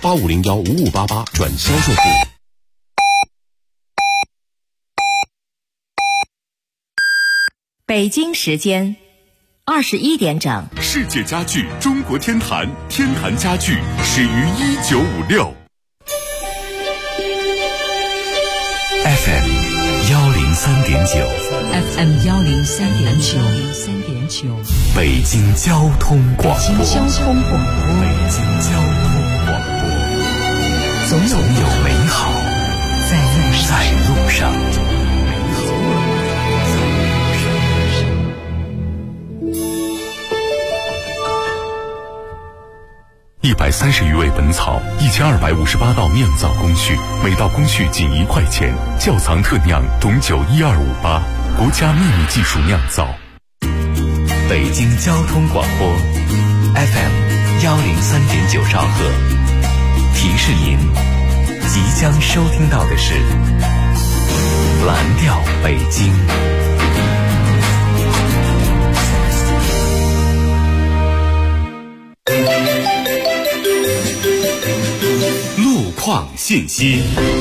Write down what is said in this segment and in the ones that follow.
85015588转销售部。 北京时间21点整。 世界家具中国天坛，天坛家具始于1956。 FM 103.9 FM 103.9 北京交通广播。 北京交通广播，总有美好在路上。 130余味本草，1258道酿造工序，每道工序仅1块钱。窖藏特酿董酒12588，国家秘密技术酿造。 北京交通广播 FM 103.9兆赫，提示您即将收听到的是蓝调北京。 路况信息，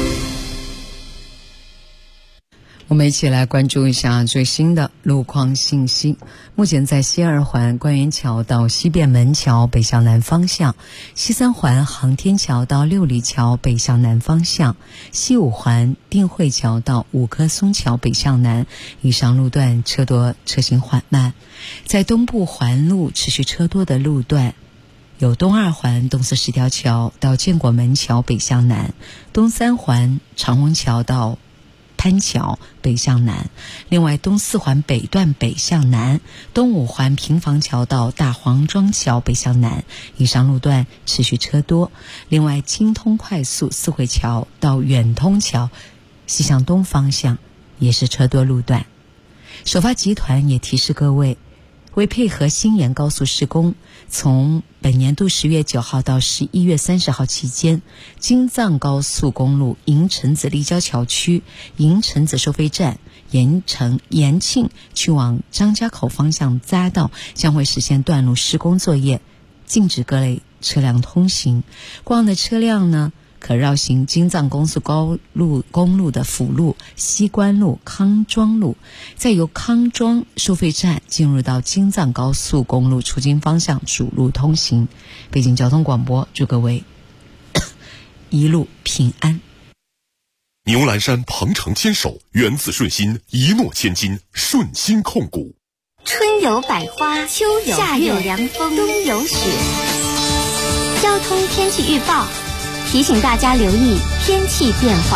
我们一起来关注一下最新的路况信息。目前在西二环官园桥到西便门桥北向南方向，西三环航天桥到六里桥北向南方向，西五环定慧桥到五棵松桥北向南，以上路段车多，车行缓慢。在东部环路持续车多的路段有东二环东四十条桥到建国门桥北向南，东三环长虹桥到潘桥北向南，另外东四环北段北向南，东五环平房桥到大黄庄桥北向南，以上路段持续车多。另外京通快速四惠桥到远通桥西向东方向也是车多路段。首发集团也提示各位，为配合新延高速施工，从本年度10月9号到11月30号期间，京藏高速公路营城子立交桥区营城子收费站延庆去往张家口方向匝道将会实现段路施工作业，禁止各类车辆通行。过往的车辆呢，可绕行京藏高速公路的辅路西关路、康庄路，再由康庄收费站进入到京藏高速公路出京方向主路通行。北京交通广播祝各位一路平安。 牛栏山鹏程牵手，缘自顺心，一诺千金，顺心控股。 春有百花，秋有夏有凉风，冬有雪。交通天气预报提醒大家留意天气变化。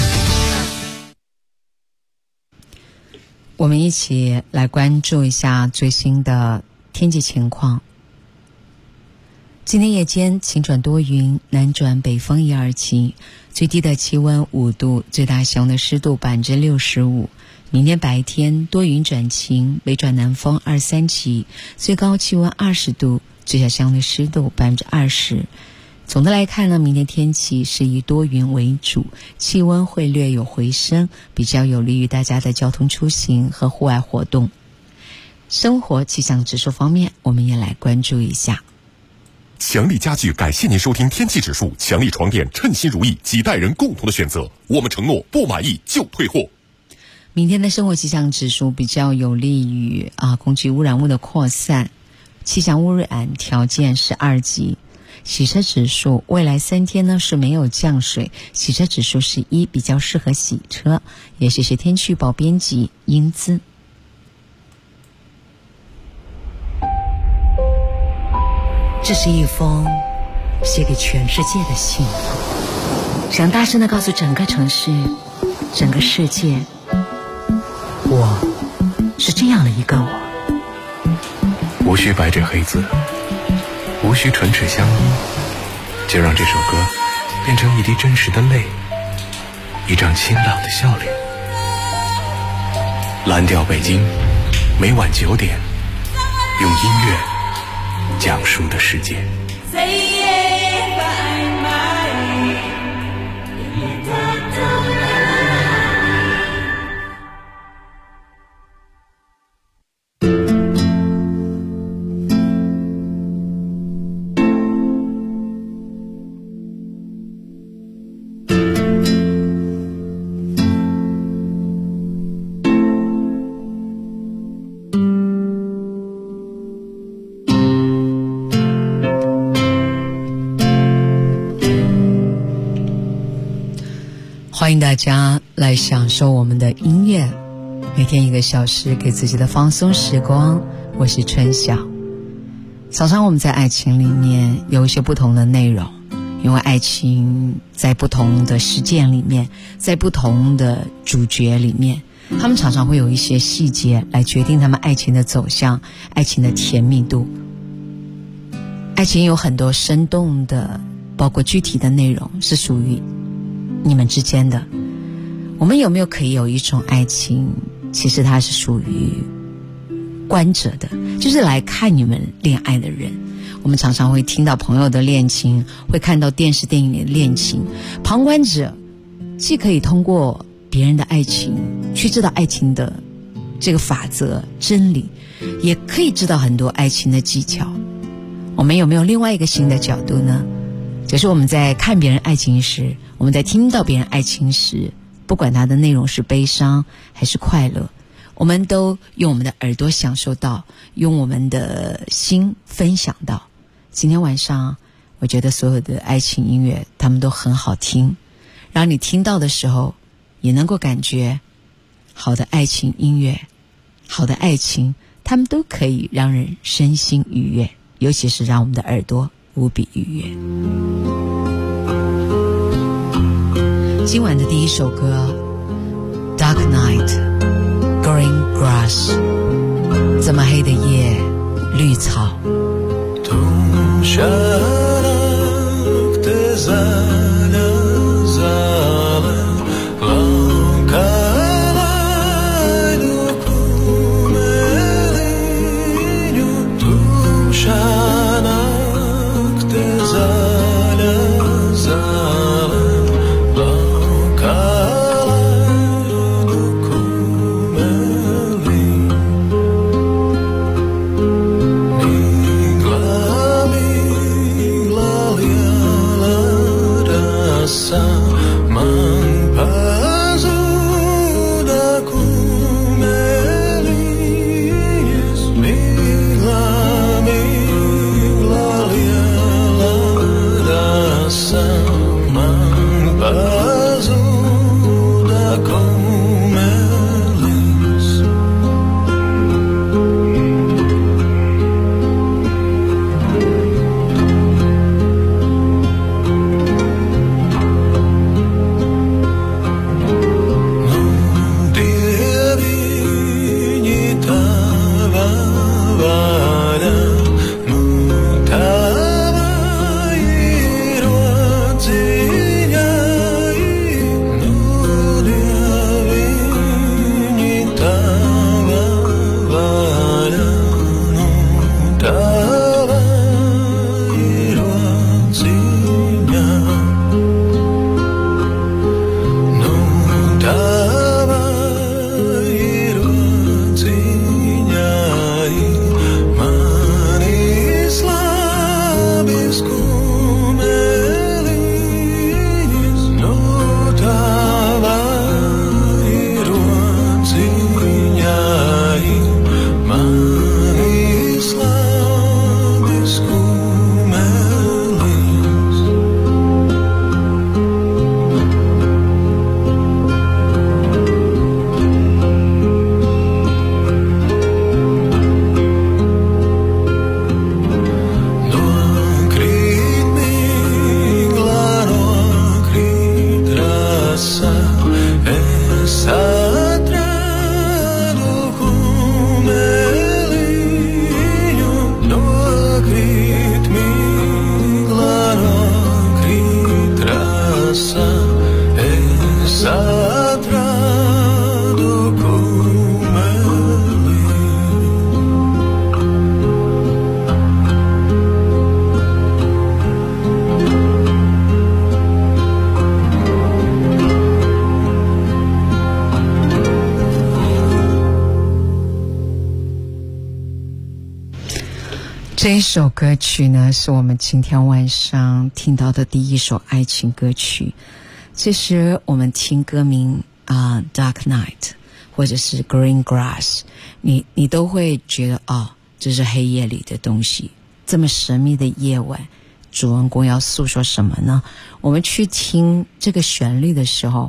我们一起来关注一下最新的天气情况。今天夜间晴转多云，南转北风1、2级，最低的气温5度，最大气温的湿度65%。明天白天多云转晴，北转南风2、3级，最高气温20度，最小气温的湿度20%。总的来看呢，明天天气是以多云为主，气温会略有回升，比较有利于大家的交通出行和户外活动。生活气象指数方面，我们也来关注一下。 强力家具感谢您收听天气指数，强力床垫称心如意，几代人共同的选择，我们承诺不满意就退货。 明天的生活气象指数比较有利于空气污染物的扩散，气象污染条件是2级。洗车指数未来3天呢是没有降水，洗车指数是1，比较适合洗车。也谢谢天气预报编辑英姿。这是一封写给全世界的信，想大声地告诉整个城市、整个世界，我是这样的一个我。 无需白纸黑字，无需唇齿相依，就让这首歌变成一滴真实的泪，一张清朗的笑脸。蓝调北京，每晚9点，用音乐讲述的世界。 欢迎大家来享受我们的音乐，每天1个小时给自己的放松时光。我是春晓。常常我们在爱情里面有一些不同的内容，因为爱情在不同的事件里面，在不同的主角里面，他们常常会有一些细节来决定他们爱情的走向，爱情的甜蜜度。爱情有很多生动的，包括具体的内容是属于你们之间的。我们有没有可以有一种爱情，其实它是属于观者的，就是来看你们恋爱的人。我们常常会听到朋友的恋情，会看到电视电影里的恋情。旁观者既可以通过别人的爱情去知道爱情的这个法则真理，也可以知道很多爱情的技巧。我们有没有另外一个新的角度呢？就是我们在看别人爱情时，我们在听到别人爱情时，不管它的内容是悲伤还是快乐，我们都用我们的耳朵享受到，用我们的心分享到。今天晚上我觉得所有的爱情音乐他们都很好听，让你听到的时候也能够感觉好的爱情音乐，好的爱情他们都可以让人身心愉悦，尤其是让我们的耳朵无比愉悦。今晚的第一首歌 Dark Night Green Grass， 这么黑的夜，绿草。这一首歌曲呢，是我们今天晚上听到的第一首爱情歌曲。其实我们听歌名Dark Night 或者是 Green Grass， 你都会觉得这是黑夜里的东西。这么神秘的夜晚，主人公要诉说什么呢？我们去听这个旋律的时候，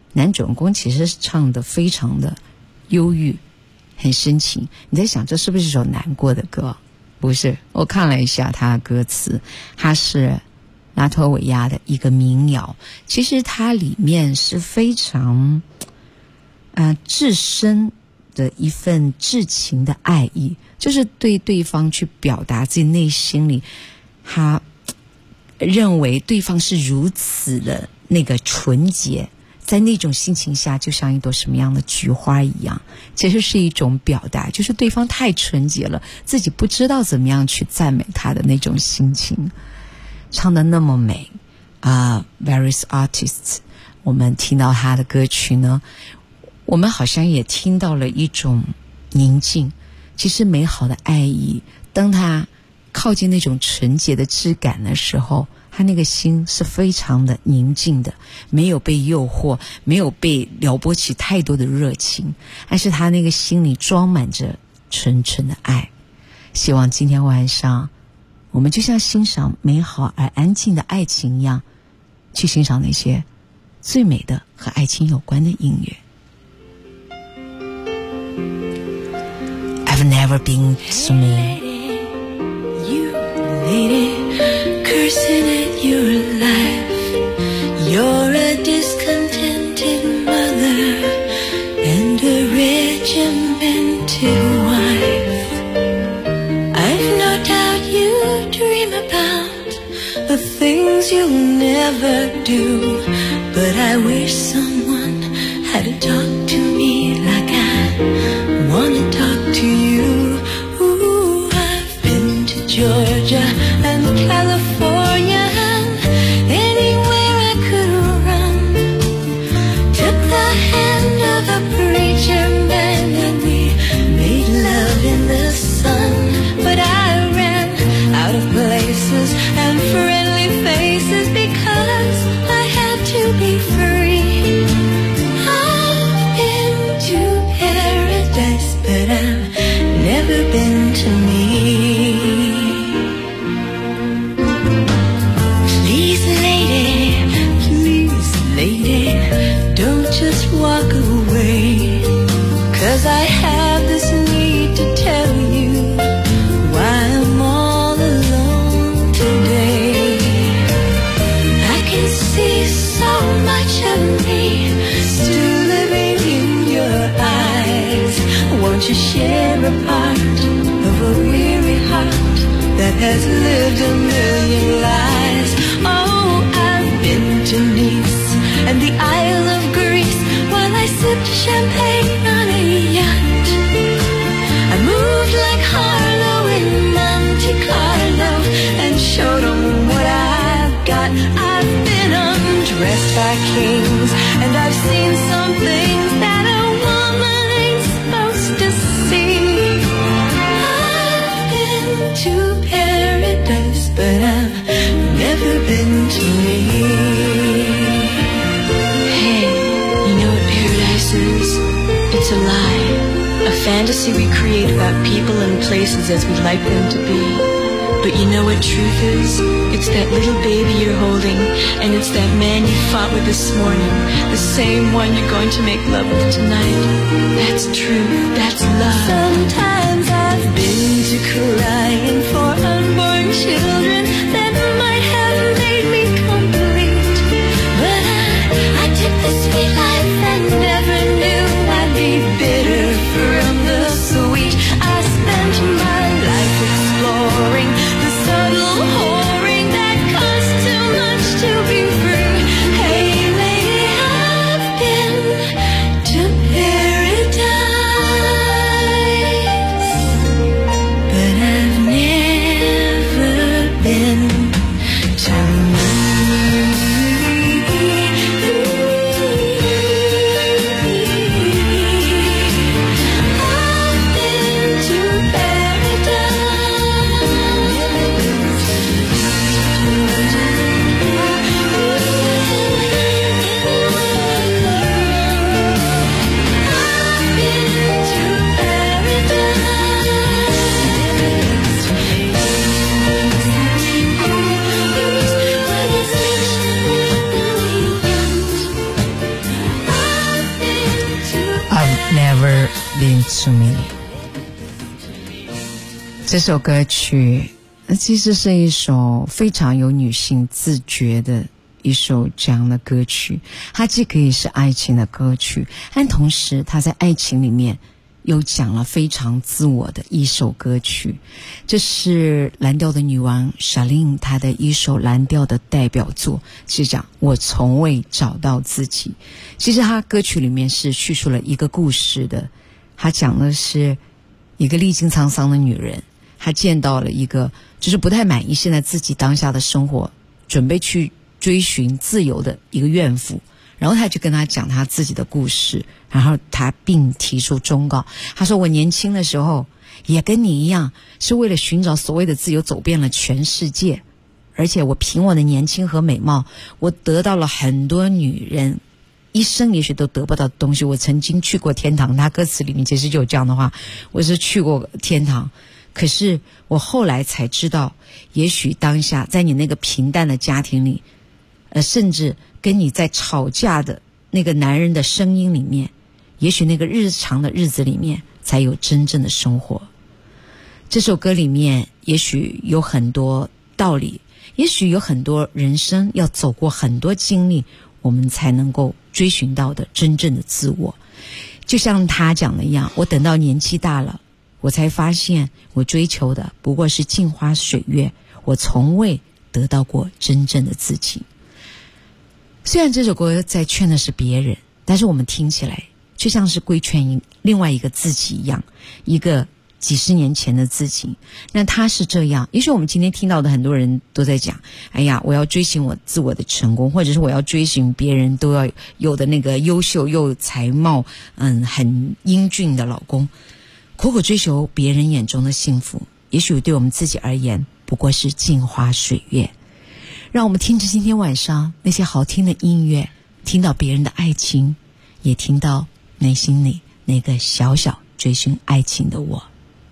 男主人公其实是唱的非常的忧郁，很深情。你在想这是不是一首难过的歌？不是，我看了一下他的歌词，他是拉脱维亚的一个民谣，其实它里面是非常至深的一份至情的爱意，就是对对方去表达自己内心里他认为对方是如此的那个纯洁，在那种心情下就像一朵什么样的菊花一样，其实是一种表达，就是对方太纯洁了，自己不知道怎么样去赞美他的那种心情，唱得那么美various artists， 我们听到他的歌曲呢，我们好像也听到了一种宁静。其实美好的爱意，当他靠近那种纯洁的质感的时候，他那个心是非常的宁静的，没有被诱惑，没有被撩拨起太多的热情，但是他那个心里装满着纯纯的爱。希望今天晚上我们就像欣赏美好而安静的爱情一样，去欣赏那些最美的和爱情有关的音乐。I've never been to me. You lady, cursing at your life. You're a discontented mother and a regimented wife. I've no doubt you dream about the things you'll never do, but I wish someone had to talk to me like I wanna talk to you. Ooh, I've been to Georgia and California and anywhere I could run. Took the hand of a preacher man and we made love in the sun. But I ran out of places and friendly faces because I had to be free. I've been to paradise, but I've never been to me. Please lady, don't just walk away, 'cause I have this need to tell you why I'm all alone today. I can see so much of me still living in your eyes. Won't you share a part of a weary heart that has lived a million lives? Oh, I've been to Nice and the Isle of Greece while I sipped champagne on a yacht. I moved like Harlow in Monte Carlo and showed them what I've got. I've been undressed by kings and I've seen some things that a woman ain't supposed to see. I've been to paradise, but I've never been to me. Hey, you know what paradise is? It's a lie, a fantasy we create about people and places as we'd like them to be. But you know what truth is? It's that little baby you're holding, and it's that man you fought with this morning, the same one you're going to make love with tonight. That's truth, that's love. Sometimes I've been to crying for unborn children that might have made me complete. But I took the sweet life and never knew I'd be bitter from the sweet. I spent my life exploring the subtle whoring that costs too much to be free. Hey lady, I've been to paradise, but I've never been Lean to Me。 这首歌曲其实是一首非常有女性自觉的一首这样的歌曲，它既可以是爱情的歌曲，但同时它在爱情里面又讲了非常自我的一首歌曲。这是蓝调的女王 Charlene 她的一首蓝调的代表作，是讲我从未找到自己。其实她歌曲里面是叙述了一个故事的，她讲的是一个历经沧桑的女人，她见到了一个就是不太满意现在自己当下的生活，准备去追寻自由的一个怨妇，然后他就跟他讲他自己的故事，然后他并提出忠告，他说我年轻的时候也跟你一样，是为了寻找所谓的自由走遍了全世界，而且我凭我的年轻和美貌，我得到了很多女人一生也许都得不到的东西。我曾经去过天堂，他歌词里面其实就有这样的话，我是去过天堂，可是我后来才知道，也许当下在你那个平淡的家庭里，甚至跟你在吵架的那个男人的声音里面，也许那个日常的日子里面才有真正的生活。这首歌里面也许有很多道理，也许有很多人生要走过很多经历，我们才能够追寻到的真正的自我。就像他讲的一样，我等到年纪大了，我才发现我追求的不过是镜花水月，我从未得到过真正的自己。虽然这首歌在劝的是别人，但是我们听起来却像是规劝另外一个自己一样，一个几十年前的自己。那他是这样，也许我们今天听到的很多人都在讲，哎呀，我要追寻我自我的成功，或者是我要追寻别人都要有的那个优秀又才貌很英俊的老公，苦苦追求别人眼中的幸福，也许对我们自己而言不过是镜花水月。让我们听着今天晚上那些好听的音乐，听到别人的爱情，也听到内心里那个小小追寻爱情的我。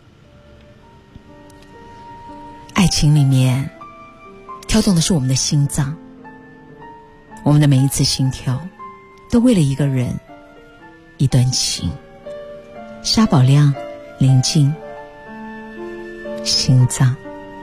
爱情里面跳动的是我们的心脏，我们的每一次心跳都为了一个人，一段情。沙宝亮、林静，心脏。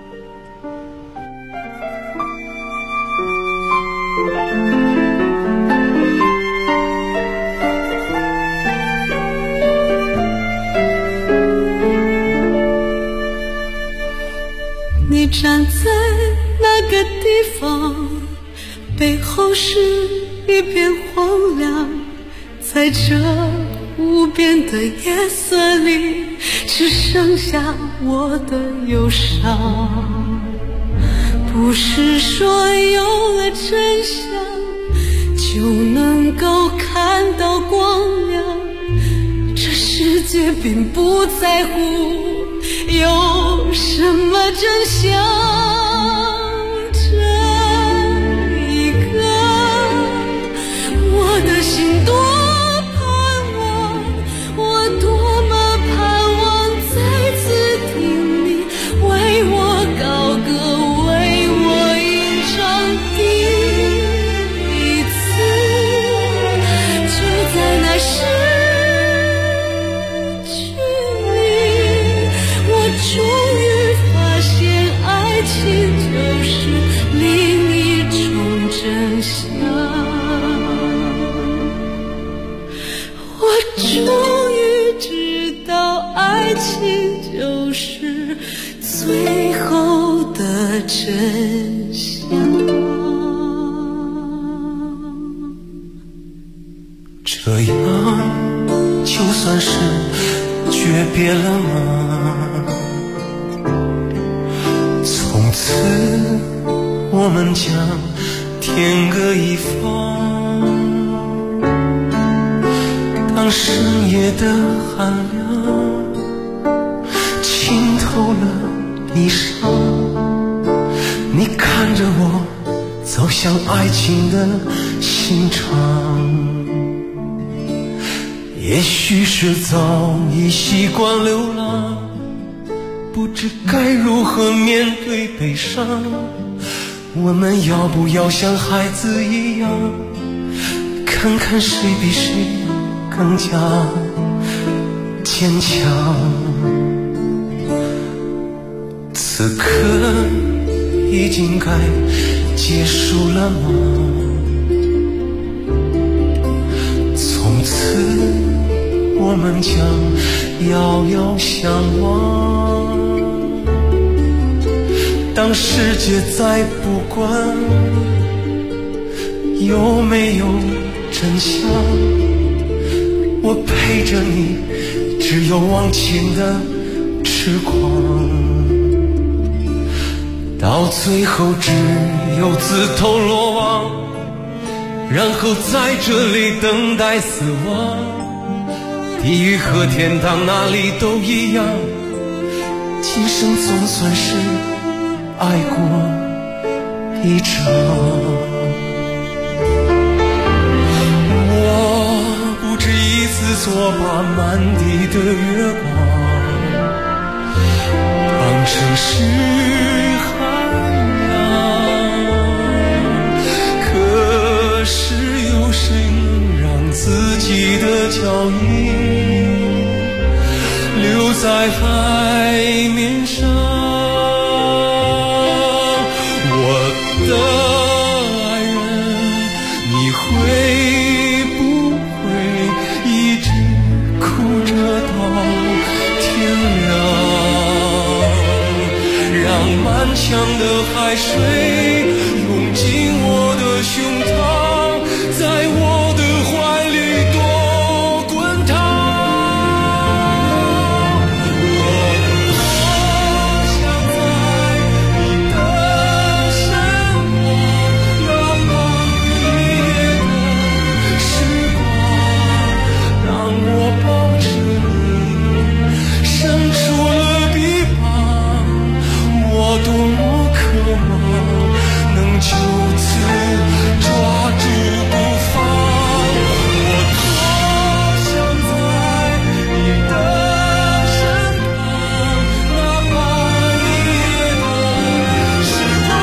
你站在那个地方，背后是一片荒凉，在这无边的夜色里，只剩下我的忧伤。不是说有了真相就能够看到光亮，这世界并不在乎有什么真相。这一刻我的心多盼望，我多么盼望再次听你为我高歌，为我吟唱第一次。就在那时终于发现爱情就是另一种真相，我终于知道爱情就是最后的真相。 这样就算是诀别了吗？从此我们将天各一方，当深夜的寒凉浸透了衣裳，你看着我走向爱情的心肠。也许是早已习惯流浪，不知该如何面对悲伤，我们要不要像孩子一样，看看谁比谁更加坚坚强。此刻已经该结束了吗？从此我们将遥遥相望。当世界再不管有没有真相，我陪着你，只有往前的痴狂。到最后只有自投罗网，然后在这里等待死亡。地狱和天堂哪里都一样，今生总算是爱过一场。我不止一次作罢满地的月光，当城市海洋，可是有谁能让自己的脚印留在海面上？我的爱人，你会不会一直哭着到天亮？让满腔的海水涌进我的胸膛，在我的怀里多滚烫。我想在你的身旁，那怕黑的时光，让我抱着你伸出了臂膀。我多么渴望能就此抓住不放，我多想在你的身旁，哪怕夜的时光，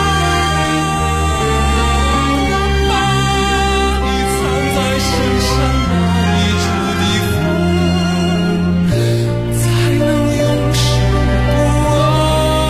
把你藏在深山哪一处地方，才能永世不忘。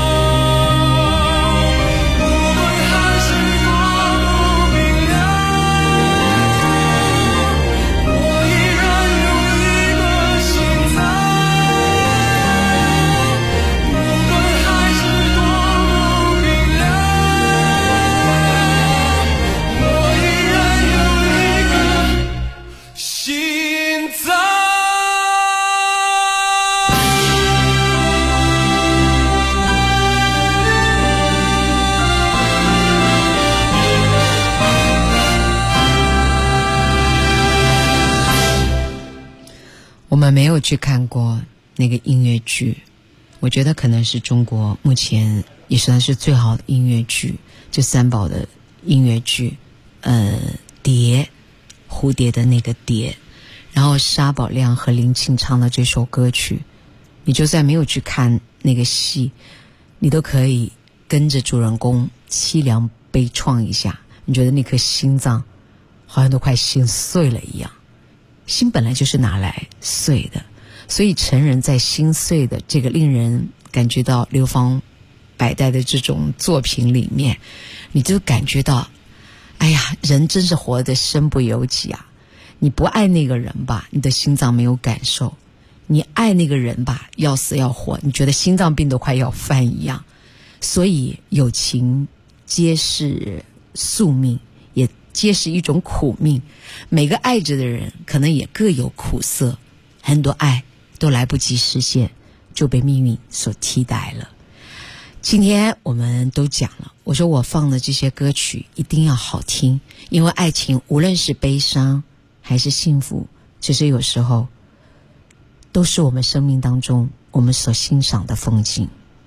我们没有去看过那个音乐剧，我觉得可能是中国目前也算是最好的音乐剧，就三宝的音乐剧，蝶，蝴蝶的那个蝶，然后沙宝亮和林沁唱的这首歌曲，你就算没有去看那个戏，你都可以跟着主人公凄凉悲怆一下，你觉得那颗心脏好像都快心碎了一样。心本来就是拿来碎的，所以成人在心碎的这个令人感觉到流芳百代的这种作品里面，你就感觉到，哎呀，人真是活得身不由己啊！你不爱那个人吧，你的心脏没有感受；你爱那个人吧，要死要活，你觉得心脏病都快要犯一样。所以友情皆是宿命，也皆是一种苦命。每个爱着的人可能也各有苦涩，很多爱都来不及实现，就被命运所替代了。今天我们都讲了，我说我放的这些歌曲一定要好听，因为爱情无论是悲伤还是幸福，其实有时候都是我们生命当中我们所欣赏的风景。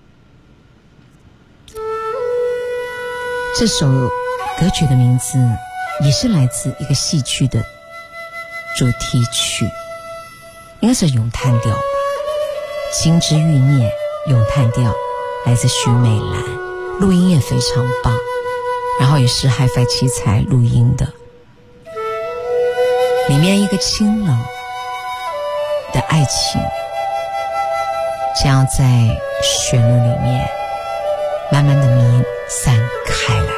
这首歌曲的名字也是来自一个戏剧的主题曲，应该是咏叹调吧，金枝欲孽咏叹调，来自徐美兰，录音也非常棒，然后也是 Hi-Fi 器材录音的。里面一个清冷的爱情， 这样在旋律里面慢慢的弥散开来。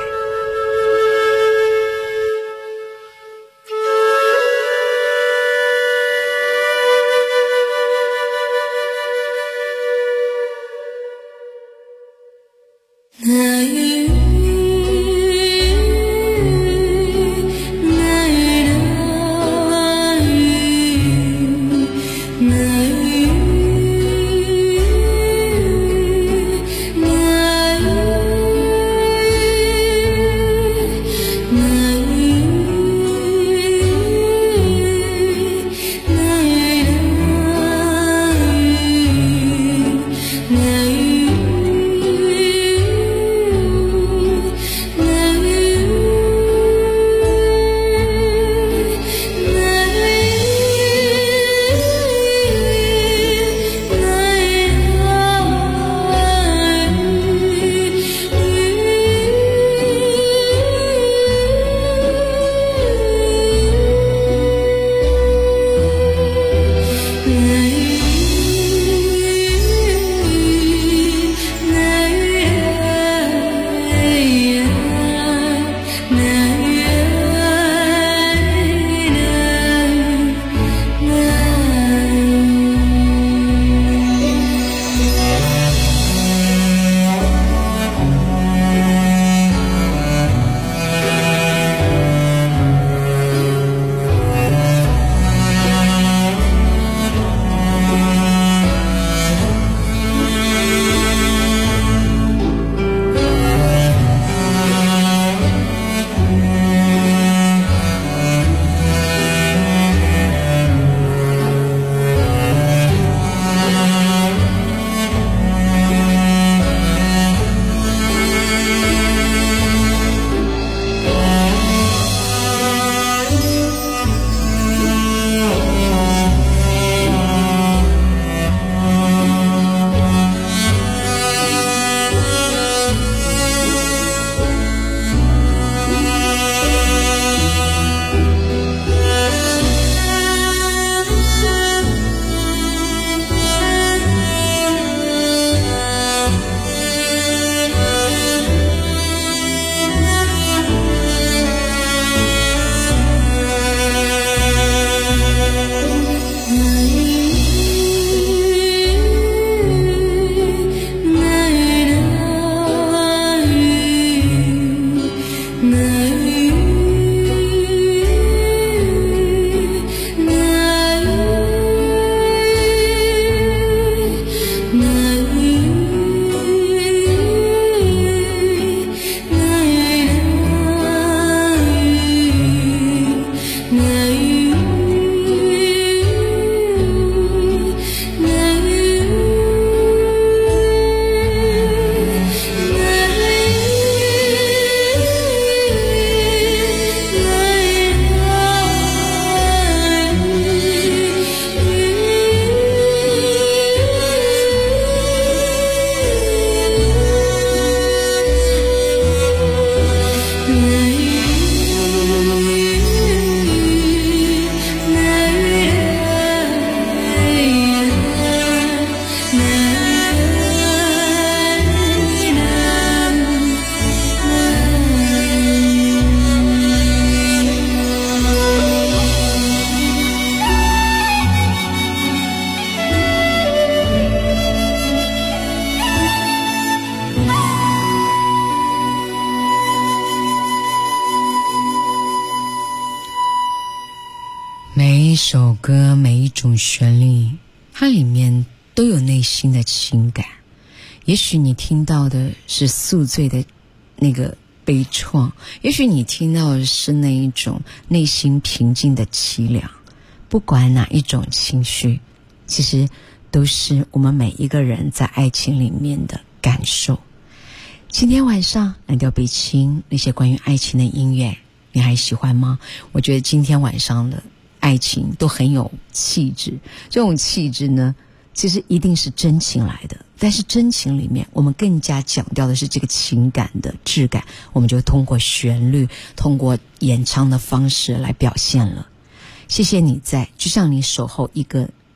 一首歌，每一种旋律，它里面都有内心的情感。也许你听到的是宿醉的那个悲怆，也许你听到的是那一种内心平静的凄凉。不管哪一种情绪，其实都是我们每一个人在爱情里面的感受。今天晚上蓝调北青那些关于爱情的音乐，你还喜欢吗？我觉得今天晚上的爱情都很有气质，这种气质呢，其实一定是真情来的，但是真情里面我们更加强调的是这个情感的质感，我们就通过旋律，通过演唱的方式来表现了。谢谢你在，就像你守候一个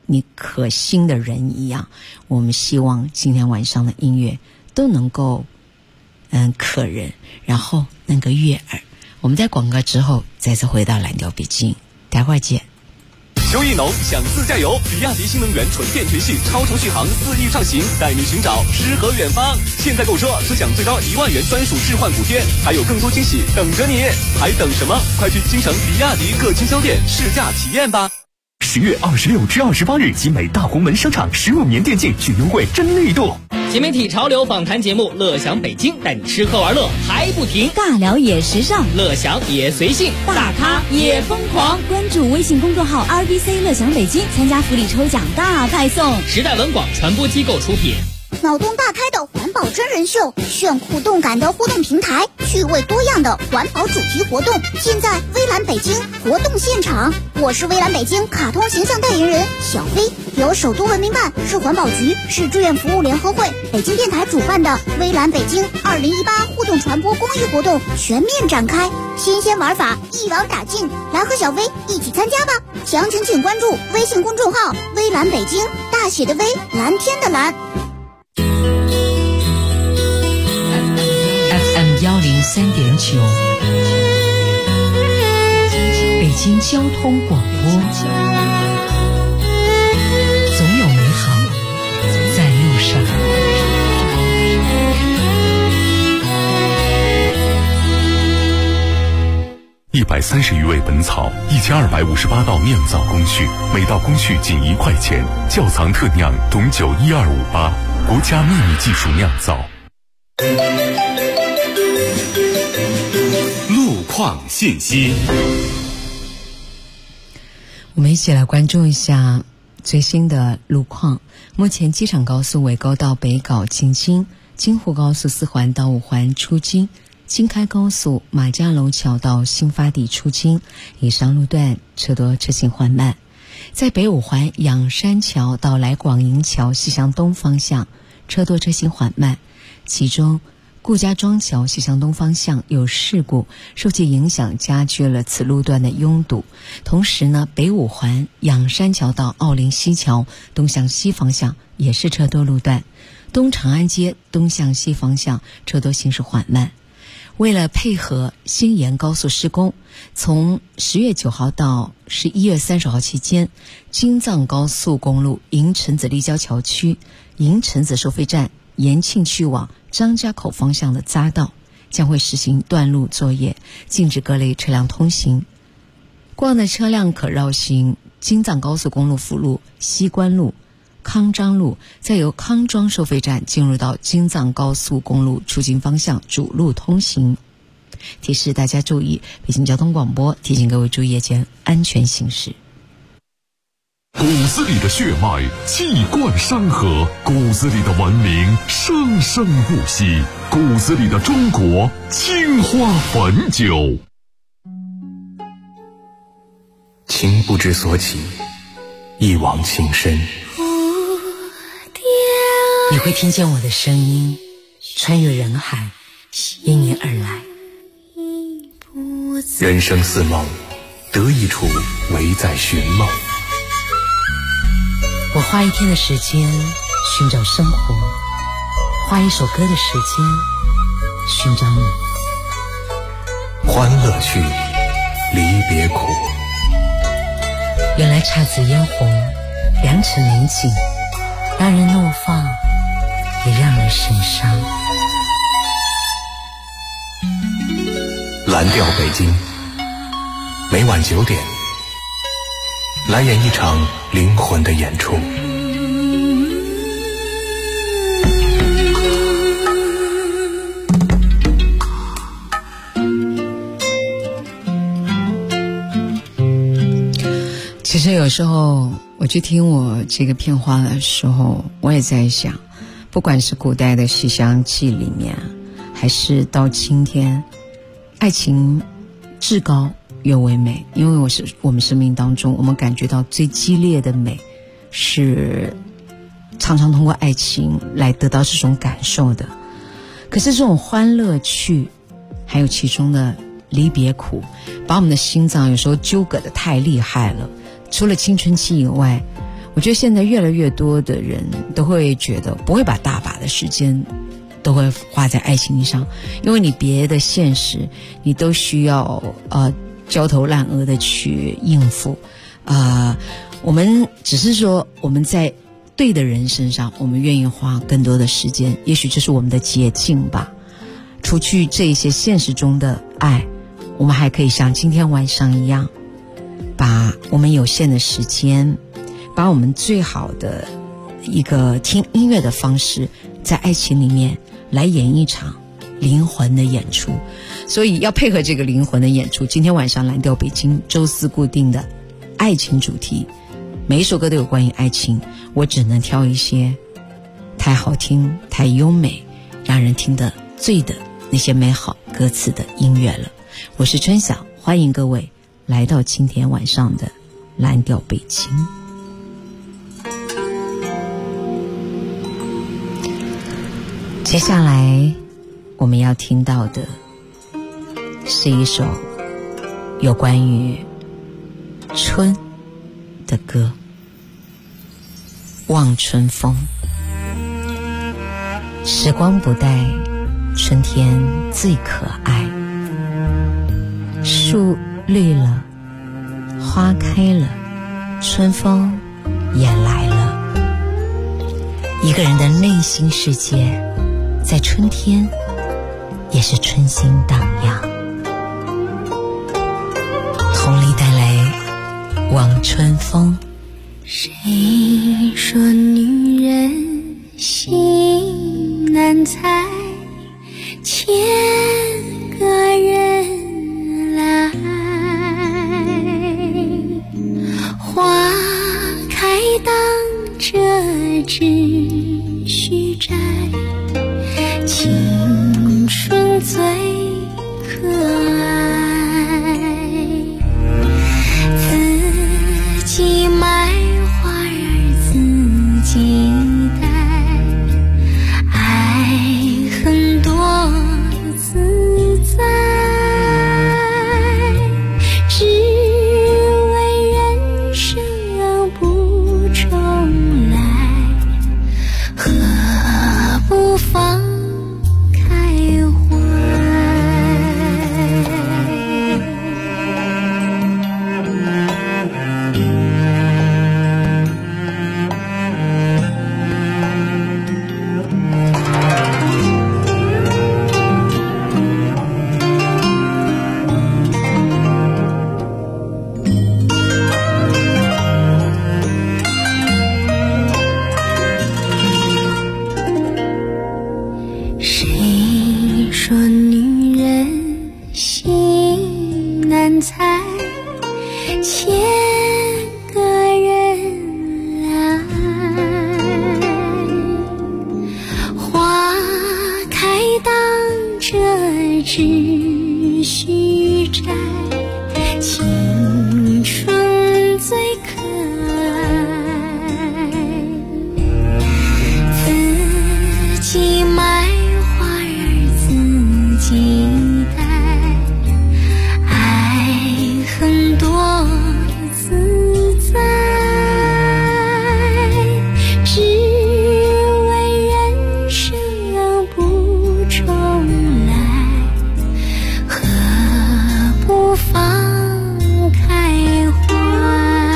你可心的人一样。我们希望今天晚上的音乐都能够可人，然后能够悦耳。我们在广告之后再次回到蓝调北京，待会儿见。 秋意浓，想自驾游，比亚迪新能源纯电全系超长续航4翼上行，带你寻找诗和远方。现在购车只享最高1万元专属置换补贴，还有更多惊喜等着你，还等什么？快去京城比亚迪各经销店试驾体验吧。 10月26至28日，集美大红门商场15年电竞巨优惠真力度。 新媒体潮流访谈节目《乐享北京》，带你吃喝玩乐还不停， 尬聊也时尚， 乐享也随性，大咖也疯狂。 关注微信公众号 RBC 乐享北京，参加福利抽奖大派送。 时代文广传播机构出品。 脑洞大开的环保真人秀，炫酷动感的互动平台，趣味多样的环保主题活动，现在微蓝北京活动现场。我是微蓝北京卡通形象代言人小飞，由首都文明办、市环保局、市志愿服务联合会、北京电台主办的微蓝北京2018互动传播公益活动全面展开，新鲜玩法一网打尽，来和小飞一起参加吧！详情请关注微信公众号微蓝北京，大写的微，蓝天的蓝。 103.9，北京交通广播，总有美好在路上。 130余味本草，1258道酿造工序，每道工序仅1块钱，窖藏特酿董酒12588，国家秘密技术酿造。 路况信息， 我们一起来关注一下最新的路况。目前机场高速纬沟到北碘进京，京沪高速4环到5环出京，京开高速马家楼桥到新发地出京，以上路段车多车行缓慢。在北5环仰山桥到来广营桥西向东方向车多车行缓慢，其中顾家庄桥西向东方向有事故，受其影响加剧了此路段的拥堵。同时呢，北5环仰山桥到奥林西桥东向西方向也是车多路段，东长安街东向西方向车多行驶缓慢。为了配合新延高速施工，从10月9号到11月30号期间，京藏高速公路营陈子立交桥区营陈子收费站延庆去往张家口方向的匝道将会实行断路作业，禁止各类车辆通行。过往的车辆可绕行京藏高速公路辅路西关路、康庄路，再由康庄收费站进入到京藏高速公路出京方向主路通行。提示大家注意，北京交通广播提醒各位注意夜间安全行驶。 骨子里的血脉气贯山河，骨子里的文明生生不息，骨子里的中国青花汾酒。 情不知所起，一往情深。 你会听见我的声音穿越人海，因你而来。 人生似梦，得一处唯在寻梦。 我花一天的时间寻找生活，花一首歌的时间寻找你。 欢乐去，离别苦。 原来姹紫嫣红，良辰美景，让人怒放，也让人神伤。 蓝调北京，每晚9点，来演一场灵魂的演出。 其实有时候我去听我这个片花的时候，我也在想，不管是古代的《西厢记》里面，还是到今天，爱情至高越为美。因为我们生命当中，我们感觉到最激烈的美，是常常通过爱情来得到这种感受的。可是这种欢乐趣，还有其中的离别苦，把我们的心脏有时候纠葛得太厉害了。除了青春期以外， 我觉得现在越来越多的人都会觉得不会把大把的时间都会花在爱情上，因为你别的现实你都需要焦头烂额的去应付。我们只是说我们在对的人身上，我们愿意花更多的时间，也许这是我们的捷径吧。除去这些现实中的爱，我们还可以像今天晚上一样，把我们有限的时间，把我们最好的一个听音乐的方式，在爱情里面来演一场灵魂的演出。所以要配合这个灵魂的演出，今天晚上蓝调北京周四固定的爱情主题，每一首歌都有关于爱情，我只能挑一些太好听太优美让人听得醉的那些美好歌词的音乐了。我是春晓，欢迎各位来到今天晚上的蓝调北京。接下来我们要听到的是一首有关于春的歌，望春风。时光不待，春天最可爱，树绿了，花开了，春风也来了。一个人的内心世界在春天也是春心荡漾。同理带来望春风。 谁说女人心难猜，千个人来，花开当这只须摘，青春最可爱，自己买花儿自己戴，爱很多自在，只为人生不重来，何不放开怀。谁说女人心难猜，千个人来，花开当这只须摘，青春最可爱，自己买花儿自己戴，爱很多自在，只为人生不重来，何不放开怀。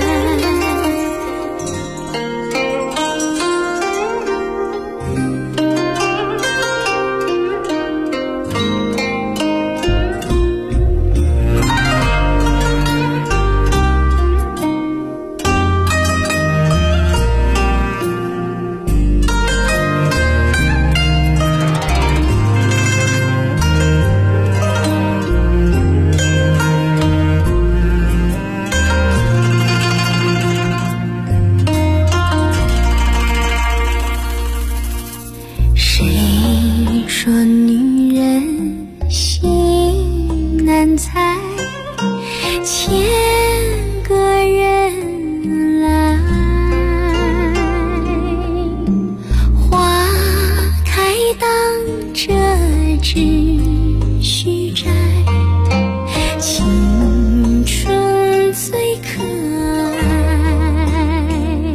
谁说女人心难猜，千个人来，花开当这只须摘，青春最可爱，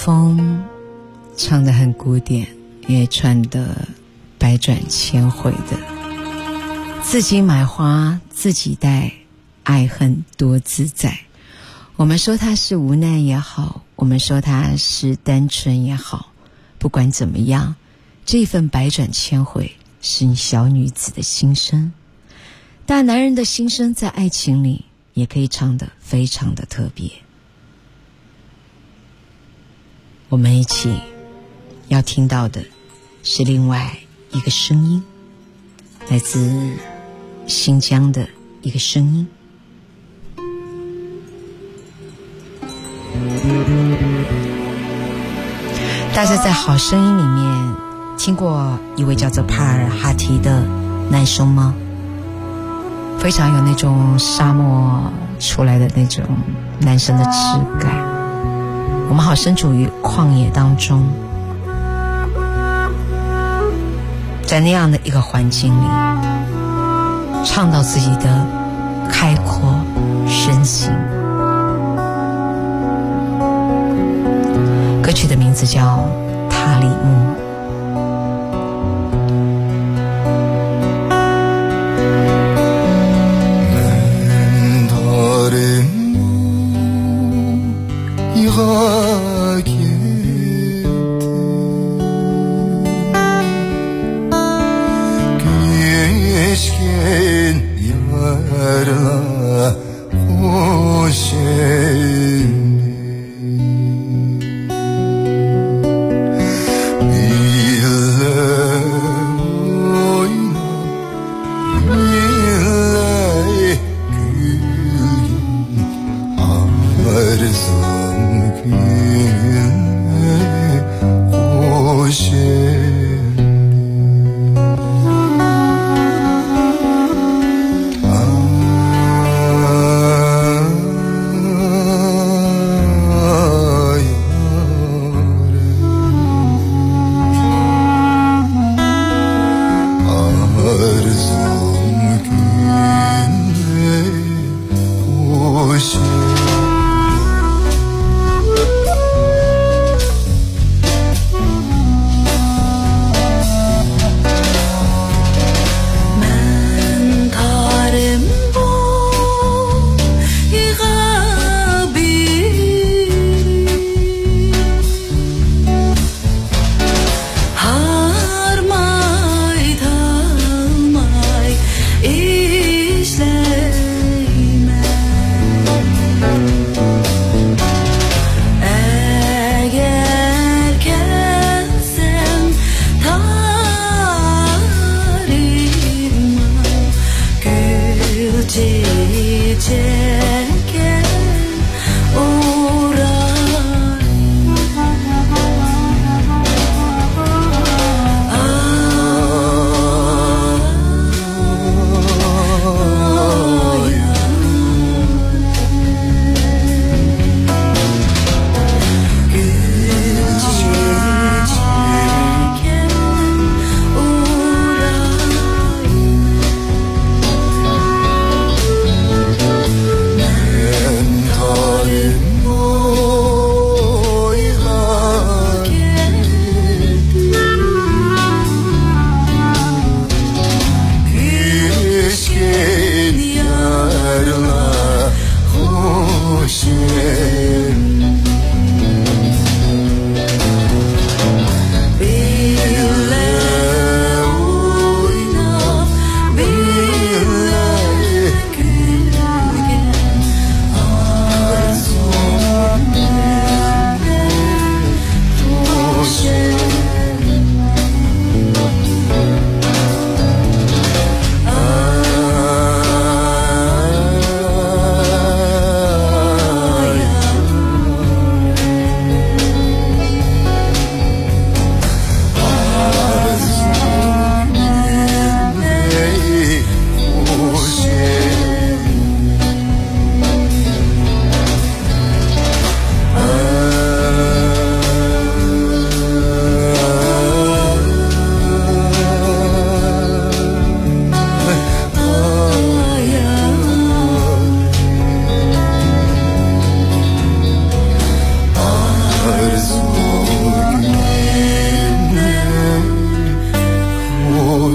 风唱得很古典，也唱得百转千回的，自己买花自己戴，爱恨多自在。我们说他是无奈也好，我们说他是单纯也好，不管怎么样，这份百转千回是小女子的心声。大男人的心声在爱情里也可以唱得非常的特别。我们一起要听到的是另外一个声音，来自新疆的一个声音。大家在好声音里面听过一位叫做帕尔哈提的男生吗？非常有那种沙漠出来的那种男生的质感。我们好身处于旷野当中，在那样的一个环境里，唱到自己的开阔身心。歌曲的名字叫《塔里木》。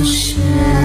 深。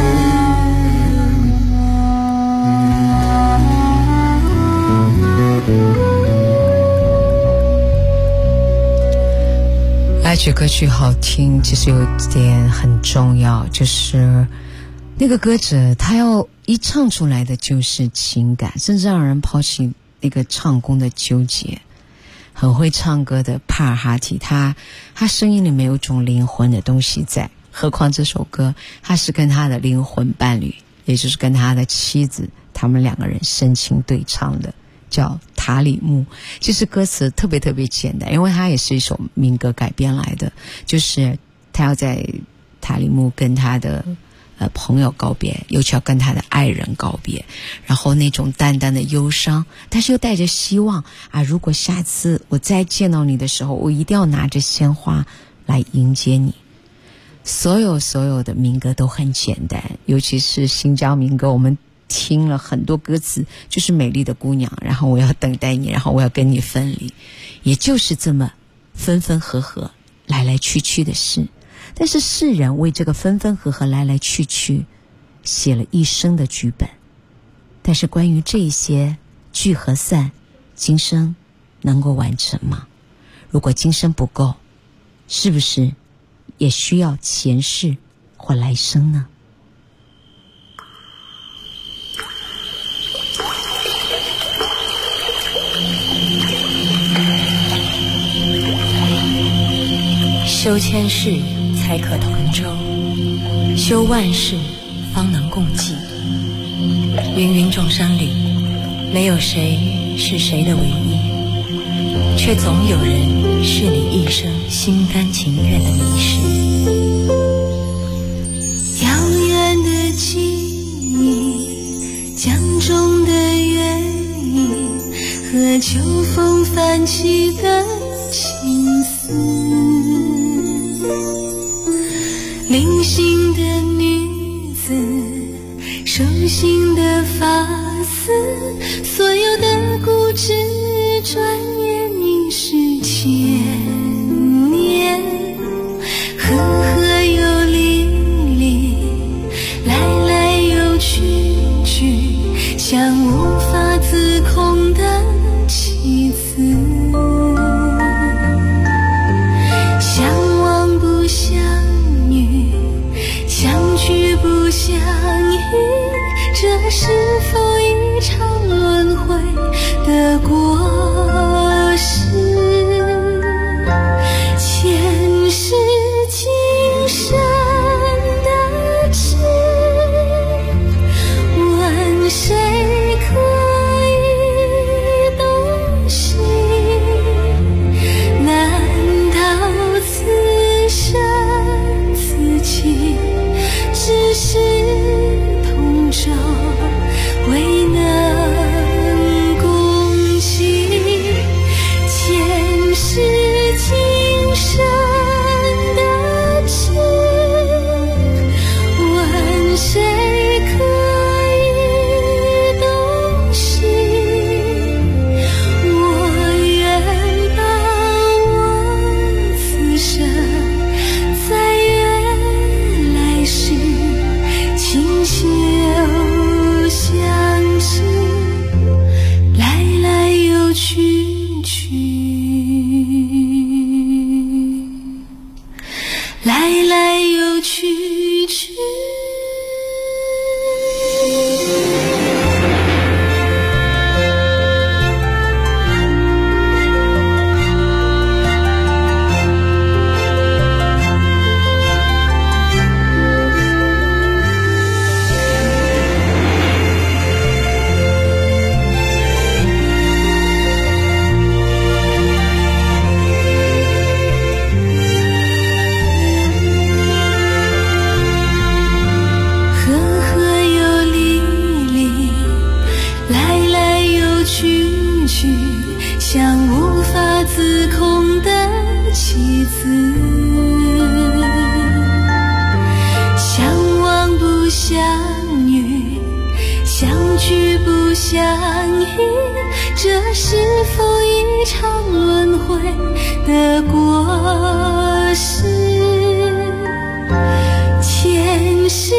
来曲歌曲好听，其实有一点很重要，就是那个歌者他要一唱出来的就是情感，甚至让人抛弃那个唱功的纠结。很会唱歌的帕尔哈提，他声音里面有种灵魂的东西在，何况这首歌他是跟他的灵魂伴侣，也就是跟他的妻子，他们两个人深情对唱的，叫塔里木。其实歌词特别特别简单，因为它也是一首民歌改编来的，就是他要在塔里木跟他的朋友告别，尤其要跟他的爱人告别，然后那种淡淡的忧伤，但是又带着希望啊！如果下次我再见到你的时候，我一定要拿着鲜花来迎接你。所有的民歌都很简单，尤其是新疆民歌，我们听了很多歌词，就是美丽的姑娘，然后我要等待你，然后我要跟你分离，也就是这么分分合合，来来去去的事。但是世人为这个分分合合来来去去写了一生的剧本，但是关于这些聚和散，今生能够完成吗？如果今生不够，是不是也需要前世或来生呢？ 修千世才可同舟，修万世方能共济。芸芸众生里，没有谁是谁的唯一，却总有人是你一生心甘情愿的迷失。遥远的记忆，江中的月影，和秋风泛起的情丝。灵性的女子，手心的发丝，所有的固执，转眼已是千年。和和又离离，来来又去去，像无法自控的棋子。相望不相遇，相聚不相依，这是否一场轮回的过失？前世今生的痴，问谁可以洞悉？难道此生此情只是同舟，未能共济？前世今生的痴，问谁可以洞悉？我愿把我此生在愿来世清修相知，来来又去去，来来又去去。像无法自控的棋子，相望不相遇，相聚不相依，这是否一场轮回的过失？前世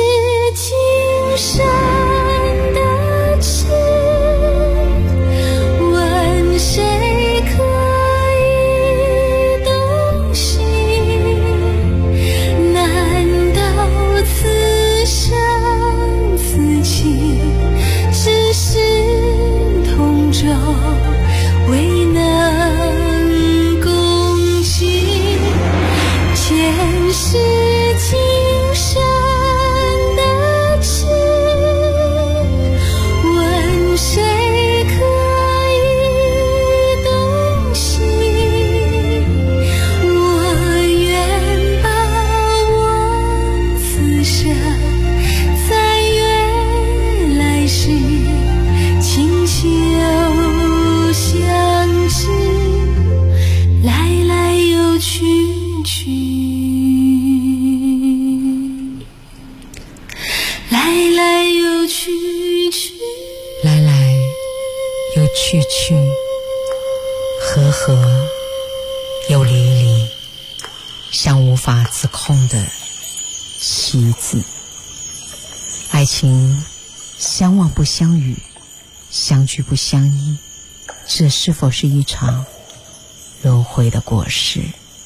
来又去去， 来来又去去，和和又离离，像无法自控的棋子。爱情相望不相语，相聚不相依，这是否是一场轮回的果实？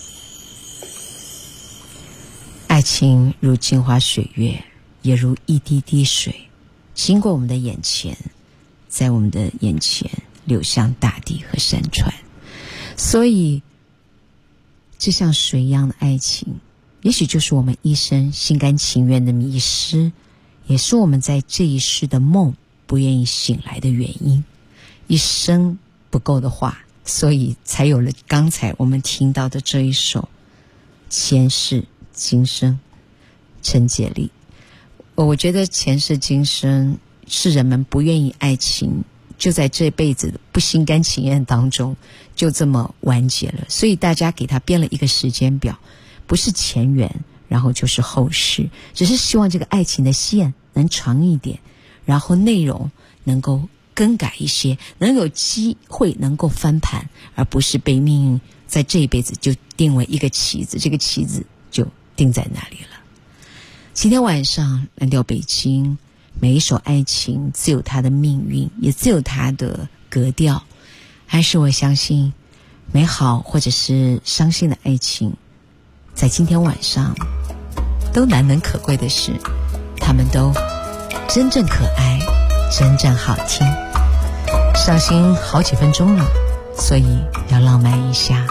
爱情如镜花水月，也如一滴滴水，经过我们的眼前，在我们的眼前流向大地和山川。所以这像水一样的爱情，也许就是我们一生心甘情愿的迷失，也是我们在这一世的梦不愿意醒来的原因。一生不够的话，所以才有了刚才我们听到的这一首前世今生，陈洁丽。我觉得前世今生是人们不愿意爱情就在这辈子不心甘情愿当中就这么完结了，所以大家给他编了一个时间表，不是前缘然后就是后世，只是希望这个爱情的线能长一点，然后内容能够更改一些，能有机会能够翻盘，而不是被命运在这一辈子就定为一个棋子，这个棋子就定在那里了。今天晚上蓝调北京，每一首爱情自有它的命运，也自有它的格调。还是我相信美好或者是伤心的爱情，在今天晚上都难能可贵的是，他们都真正可爱，真正好听。伤心好几分钟了，所以要浪漫一下。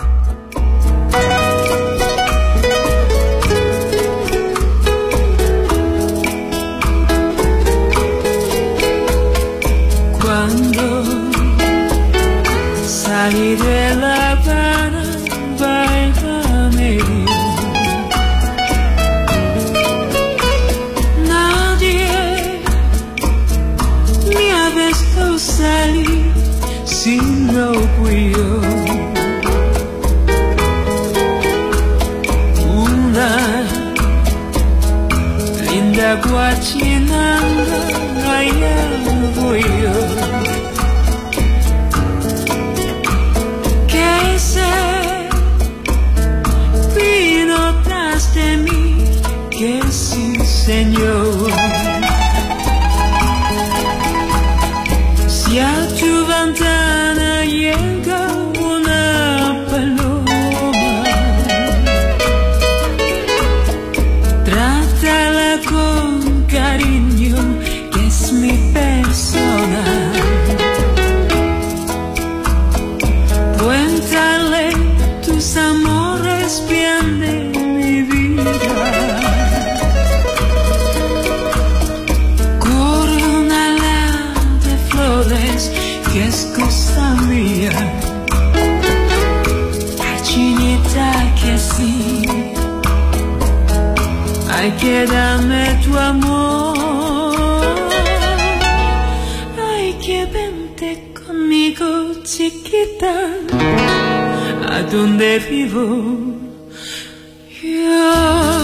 Salí de La Habana, válgame Dios. Nadie me ha visto salir si no fui yo. Una linda guachinanga, allá voy yo. De mí que sí, Señor. Si a tu ventana llega una paloma, trátala con cariño, que es mi persona. Cuéntale tus amores bien de que es cosa mía, ay chinita que sí, ay que dame tu amor, ay que vente conmigo chiquita, a donde vivo yo.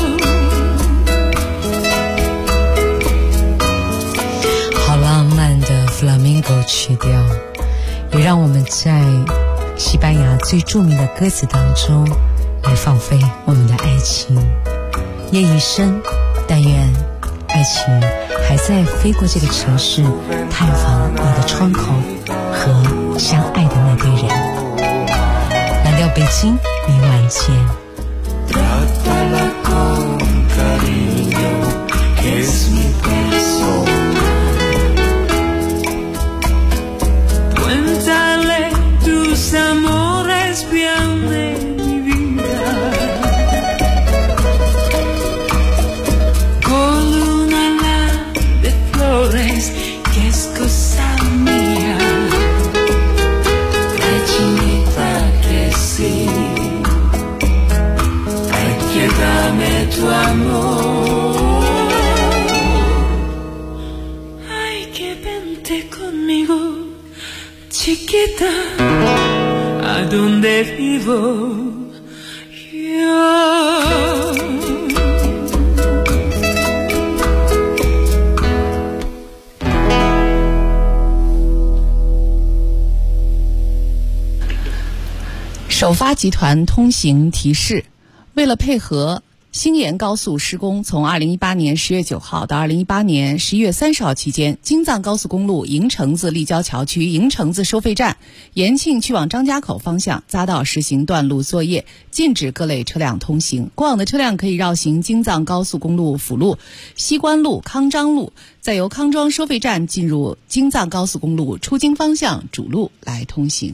Flamingo 曲调，也让我们在西班牙最著名的歌词当中来放飞我们的爱情。夜已深，但愿爱情还在飞过这个城市，探访你的窗口和相爱的那对人。蓝调北京，明晚见。 Amores bien de mi vida, con una de flores que es cosa mía, ay chinita que sí, ay que dame tu amor, ay que vente conmigo chiquita, a donde vivo yo. 首发集团通行提示，为了配合兴延高速施工，从2018年10月9号到2018年11月30号期间，京藏高速公路营城子立交桥区营城子收费站、延庆去往张家口方向匝道实行断路作业，禁止各类车辆通行。过往的车辆可以绕行京藏高速公路辅路、西关路、康庄路，再由康庄收费站进入京藏高速公路出京方向主路来通行。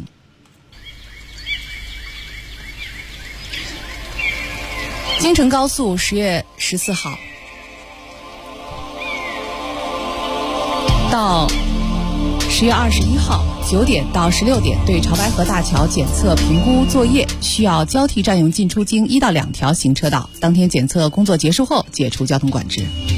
京承高速10月14号到10月21号9点到16点对潮白河大桥检测评估作业，需要交替占用进出京1到2条行车道。当天检测工作结束后解除交通管制。